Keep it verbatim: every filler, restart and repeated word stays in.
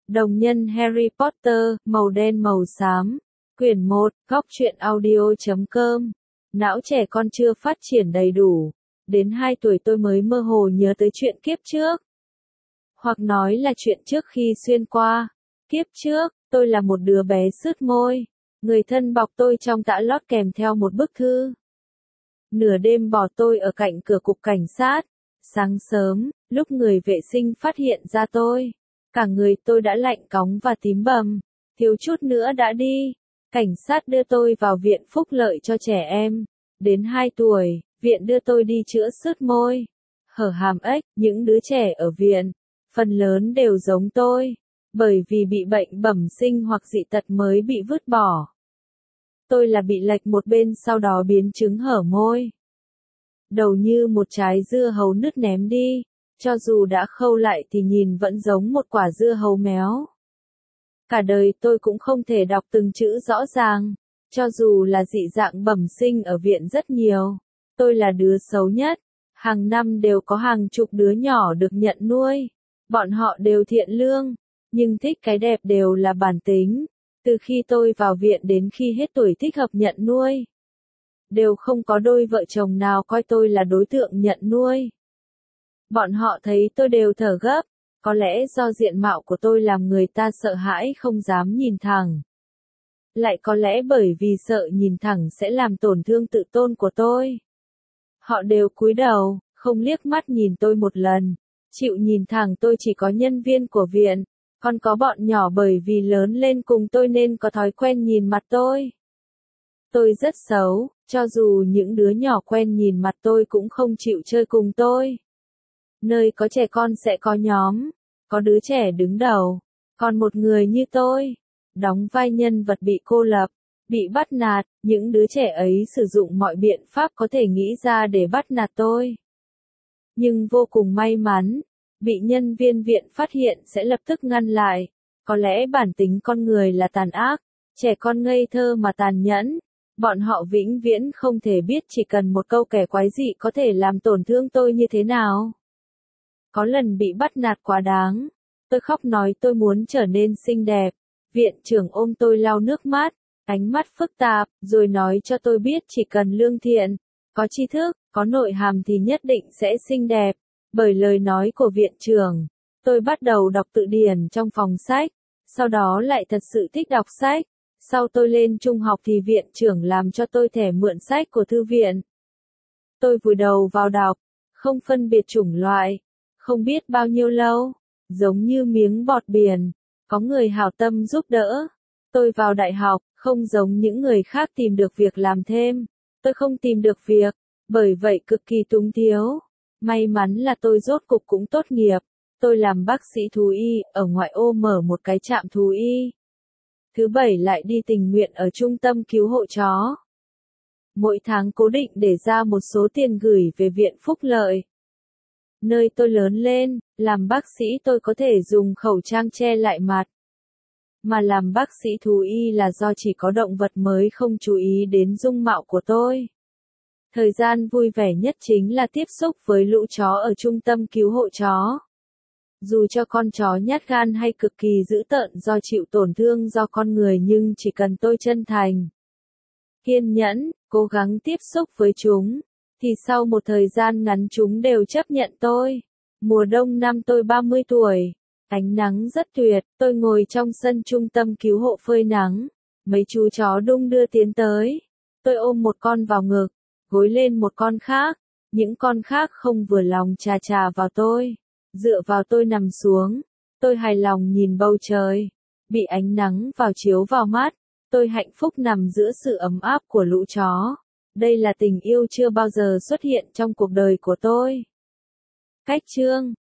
Đồng nhân Harry Potter, màu đen màu xám. Quyển một, góc truyện audio chấm com. Não trẻ con chưa phát triển đầy đủ. Đến hai tuổi tôi mới mơ hồ nhớ tới chuyện kiếp trước. Hoặc nói là chuyện trước khi xuyên qua. Kiếp trước, tôi là một đứa bé sứt môi. Người thân bọc tôi trong tã lót kèm theo một bức thư. Nửa đêm bỏ tôi ở cạnh cửa cục cảnh sát. Sáng sớm, lúc người vệ sinh phát hiện ra tôi, cả người tôi đã lạnh cóng và tím bầm, thiếu chút nữa đã đi. Cảnh sát đưa tôi vào viện phúc lợi cho trẻ em. Đến hai tuổi, viện đưa tôi đi chữa sứt môi, hở hàm ếch. Những đứa trẻ ở viện, phần lớn đều giống tôi, bởi vì bị bệnh bẩm sinh hoặc dị tật mới bị vứt bỏ. Tôi là bị lệch một bên sau đó biến chứng hở môi. Đầu như một trái dưa hấu nứt ném đi, cho dù đã khâu lại thì nhìn vẫn giống một quả dưa hấu méo. Cả đời tôi cũng không thể đọc từng chữ rõ ràng, cho dù là dị dạng bẩm sinh ở viện rất nhiều. Tôi là đứa xấu nhất, hàng năm đều có hàng chục đứa nhỏ được nhận nuôi. Bọn họ đều thiện lương, nhưng thích cái đẹp đều là bản tính. Từ khi tôi vào viện đến khi hết tuổi thích hợp nhận nuôi, đều không có đôi vợ chồng nào coi tôi là đối tượng nhận nuôi. Bọn họ thấy tôi đều thở gấp, có lẽ do diện mạo của tôi làm người ta sợ hãi không dám nhìn thẳng. Lại có lẽ bởi vì sợ nhìn thẳng sẽ làm tổn thương tự tôn của tôi. Họ đều cúi đầu, không liếc mắt nhìn tôi một lần. Chịu nhìn thẳng tôi chỉ có nhân viên của viện, còn có bọn nhỏ bởi vì lớn lên cùng tôi nên có thói quen nhìn mặt tôi. Tôi rất xấu, cho dù những đứa nhỏ quen nhìn mặt tôi cũng không chịu chơi cùng tôi. Nơi có trẻ con sẽ có nhóm, có đứa trẻ đứng đầu, còn một người như tôi, đóng vai nhân vật bị cô lập, bị bắt nạt. Những đứa trẻ ấy sử dụng mọi biện pháp có thể nghĩ ra để bắt nạt tôi. Nhưng vô cùng may mắn, bị nhân viên viện phát hiện sẽ lập tức ngăn lại. Có lẽ bản tính con người là tàn ác, trẻ con ngây thơ mà tàn nhẫn. Bọn họ vĩnh viễn không thể biết chỉ cần một câu kẻ quái dị có thể làm tổn thương tôi như thế nào. Có lần bị bắt nạt quá đáng, tôi khóc nói tôi muốn trở nên xinh đẹp. Viện trưởng ôm tôi lau nước mắt, ánh mắt phức tạp, rồi nói cho tôi biết chỉ cần lương thiện, có tri thức, có nội hàm thì nhất định sẽ xinh đẹp. Bởi lời nói của viện trưởng, tôi bắt đầu đọc tự điển trong phòng sách, sau đó lại thật sự thích đọc sách. Sau tôi lên trung học thì viện trưởng làm cho tôi thẻ mượn sách của thư viện. Tôi vùi đầu vào đọc, không phân biệt chủng loại, không biết bao nhiêu lâu, giống như miếng bọt biển, có người hảo tâm giúp đỡ. Tôi vào đại học, không giống những người khác tìm được việc làm thêm, tôi không tìm được việc, bởi vậy cực kỳ túng thiếu. May mắn là tôi rốt cục cũng tốt nghiệp, tôi làm bác sĩ thú y, ở ngoại ô mở một cái trạm thú y. Thứ bảy lại đi tình nguyện ở trung tâm cứu hộ chó. Mỗi tháng cố định để ra một số tiền gửi về viện phúc lợi. Nơi tôi lớn lên, làm bác sĩ tôi có thể dùng khẩu trang che lại mặt. Mà làm bác sĩ thú y là do chỉ có động vật mới không chú ý đến dung mạo của tôi. Thời gian vui vẻ nhất chính là tiếp xúc với lũ chó ở trung tâm cứu hộ chó. Dù cho con chó nhát gan hay cực kỳ dữ tợn do chịu tổn thương do con người nhưng chỉ cần tôi chân thành, kiên nhẫn, cố gắng tiếp xúc với chúng, thì sau một thời gian ngắn chúng đều chấp nhận tôi. Mùa đông năm tôi ba mươi tuổi, ánh nắng rất tuyệt, tôi ngồi trong sân trung tâm cứu hộ phơi nắng. Mấy chú chó đung đưa tiến tới. Tôi ôm một con vào ngực, gối lên một con khác. Những con khác không vừa lòng chà chà vào tôi, dựa vào tôi nằm xuống. Tôi hài lòng nhìn bầu trời, bị ánh nắng vào chiếu vào mắt. Tôi hạnh phúc nằm giữa sự ấm áp của lũ chó. Đây là tình yêu chưa bao giờ xuất hiện trong cuộc đời của tôi. Cách chương